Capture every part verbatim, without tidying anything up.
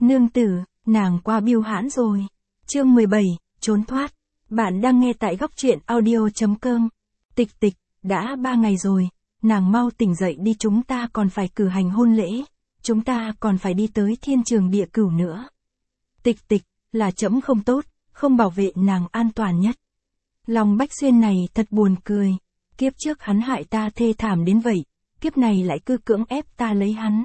Nương tử, nàng quá biêu hãn rồi. Chương mười bảy, trốn thoát. Bạn đang nghe tại góc truyện audio chấm com. Tịch tịch, đã ba ngày rồi, nàng mau tỉnh dậy đi, chúng ta còn phải cử hành hôn lễ, chúng ta còn phải đi tới thiên trường địa cửu nữa. Tịch tịch, là trẫm không tốt, không bảo vệ nàng an toàn nhất. Lòng Bách Xuyên này thật buồn cười, kiếp trước hắn hại ta thê thảm đến vậy, kiếp này lại cứ cưỡng ép ta lấy hắn.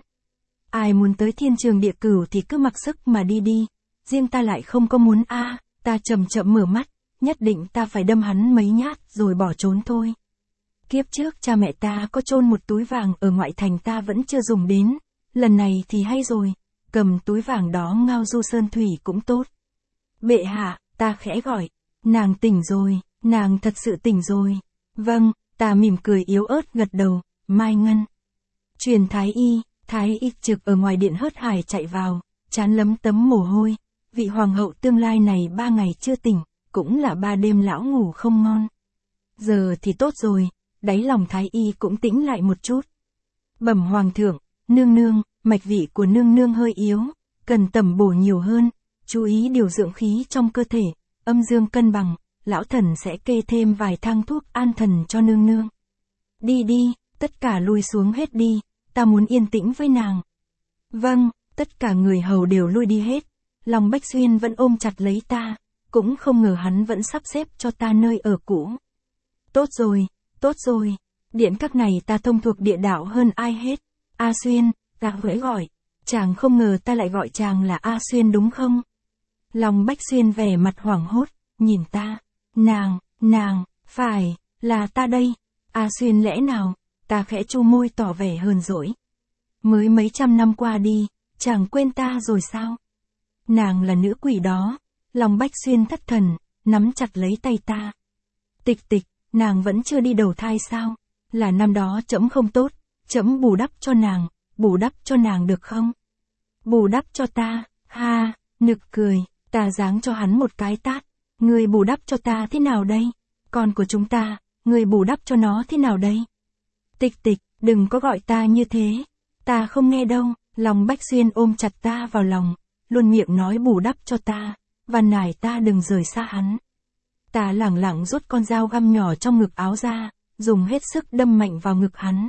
Ai muốn tới thiên trường địa cửu thì cứ mặc sức mà đi đi, riêng ta lại không có muốn a. À, ta chậm chậm mở mắt, nhất định ta phải đâm hắn mấy nhát rồi bỏ trốn thôi. Kiếp trước cha mẹ ta có chôn một túi vàng ở ngoại thành ta vẫn chưa dùng đến, lần này thì hay rồi, cầm túi vàng đó ngao du sơn thủy cũng tốt. Bệ hạ, ta khẽ gọi, nàng tỉnh rồi, nàng thật sự tỉnh rồi. Vâng, ta mỉm cười yếu ớt gật đầu. Mai Ngân. Truyền thái y, thái y trực ở ngoài điện hớt hải chạy vào, trán lấm tấm mồ hôi. Vị hoàng hậu tương lai này ba ngày chưa tỉnh, cũng là ba đêm lão ngủ không ngon. Giờ thì tốt rồi, đáy lòng thái y cũng tĩnh lại một chút. Bẩm hoàng thượng, nương nương, mạch vị của nương nương hơi yếu, cần tẩm bổ nhiều hơn, chú ý điều dưỡng khí trong cơ thể, âm dương cân bằng, lão thần sẽ kê thêm vài thang thuốc an thần cho nương nương. Đi đi, tất cả lui xuống hết đi, ta muốn yên tĩnh với nàng. Vâng, tất cả người hầu đều lui đi hết, lòng Bách Xuyên vẫn ôm chặt lấy ta, cũng không ngờ hắn vẫn sắp xếp cho ta nơi ở cũ. Tốt rồi, tốt rồi, điện các này ta thông thuộc địa đạo hơn ai hết. A Xuyên, ta huế gọi, chàng không ngờ ta lại gọi chàng là A Xuyên đúng không? Lòng Bách Xuyên vẻ mặt hoảng hốt, nhìn ta, nàng, nàng, phải, là ta đây. A Xuyên lẽ nào? Ta khẽ chu môi tỏ vẻ hờn dỗi. Mới mấy trăm năm qua đi, chàng quên ta rồi sao? Nàng là nữ quỷ đó. Lòng Bách Xuyên thất thần, nắm chặt lấy tay ta. Tịch tịch, nàng vẫn chưa đi đầu thai sao? Là năm đó trẫm không tốt, trẫm bù đắp cho nàng, bù đắp cho nàng được không? Bù đắp cho ta, ha, nực cười, ta giáng cho hắn một cái tát. Người bù đắp cho ta thế nào đây? Con của chúng ta, người bù đắp cho nó thế nào đây? Tịch tịch, đừng có gọi ta như thế. Ta không nghe đâu. Lòng Bách Xuyên ôm chặt ta vào lòng, luôn miệng nói bù đắp cho ta, và nài ta đừng rời xa hắn. Ta lẳng lặng rút con dao găm nhỏ trong ngực áo ra, dùng hết sức đâm mạnh vào ngực hắn.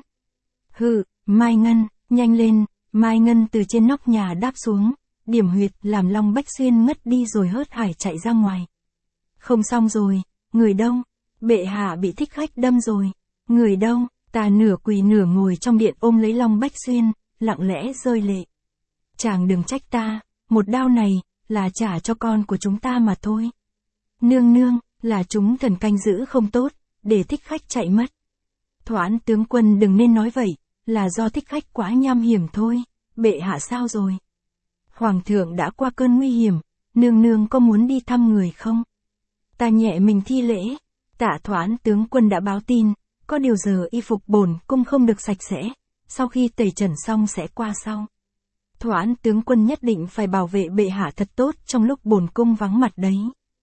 Hừ, Mai Ngân, nhanh lên. Mai Ngân từ trên nóc nhà đáp xuống, điểm huyệt làm Long Bách Xuyên ngất đi rồi hớt hải chạy ra ngoài. Không xong rồi, người đâu? Bệ hạ bị thích khách đâm rồi. Người đâu? Ta nửa quỳ nửa ngồi trong điện ôm lấy Long Bách Xuyên, lặng lẽ rơi lệ. Chàng đừng trách ta, một đao này, là trả cho con của chúng ta mà thôi. Nương nương, là chúng thần canh giữ không tốt, để thích khách chạy mất. Thoãn tướng quân đừng nên nói vậy, là do thích khách quá nham hiểm thôi. Bệ hạ sao rồi? Hoàng thượng đã qua cơn nguy hiểm, nương nương có muốn đi thăm người không? Ta nhẹ mình thi lễ, tạ Thoãn tướng quân đã báo tin, có điều giờ y phục bổn cung không được sạch sẽ, sau khi tẩy trần xong sẽ qua sau. Thoãn tướng quân nhất định phải bảo vệ bệ hạ thật tốt trong lúc bổn cung vắng mặt đấy.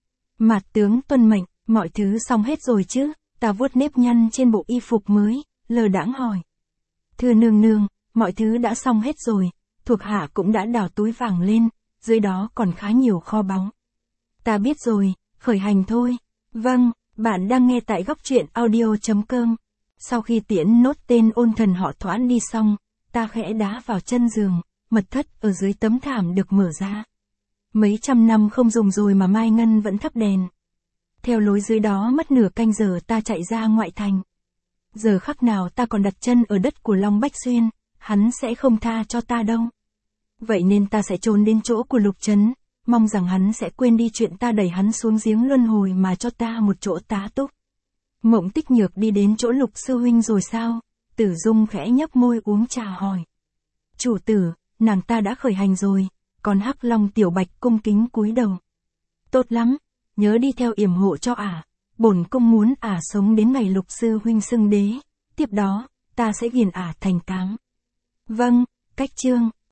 Mạt tướng tuân mệnh, mọi thứ xong hết rồi chứ? Ta vuốt nếp nhăn trên bộ y phục mới, lơ đãng hỏi. Thưa nương nương, mọi thứ đã xong hết rồi, thuộc hạ cũng đã đào túi vàng lên, dưới đó còn khá nhiều kho báu. Ta biết rồi, khởi hành thôi. Vâng, bạn đang nghe tại góc truyện audio chấm com. Sau khi tiễn nốt tên ôn thần họ Thoãn đi xong, ta khẽ đá vào chân giường, mật thất ở dưới tấm thảm được mở ra. Mấy trăm năm không dùng rồi mà Mai Ngân vẫn thắp đèn. Theo lối dưới đó mất nửa canh giờ ta chạy ra ngoại thành. Giờ khắc nào ta còn đặt chân ở đất của Long Bách Xuyên, hắn sẽ không tha cho ta đâu. Vậy nên ta sẽ trốn đến chỗ của Lục Trấn, mong rằng hắn sẽ quên đi chuyện ta đẩy hắn xuống giếng luân hồi mà cho ta một chỗ tá túc. Mộng Tích Nhược đi đến chỗ Lục sư huynh rồi sao? Tử Dung khẽ nhấp môi uống trà hỏi. Chủ tử, nàng ta đã khởi hành rồi, còn Hắc Long Tiểu Bạch cung kính cúi đầu. Tốt lắm, nhớ đi theo yểm hộ cho ả, bổn cung muốn ả sống đến ngày Lục sư huynh xưng đế, tiếp đó, ta sẽ ghiền ả thành cám. Vâng, cách chương.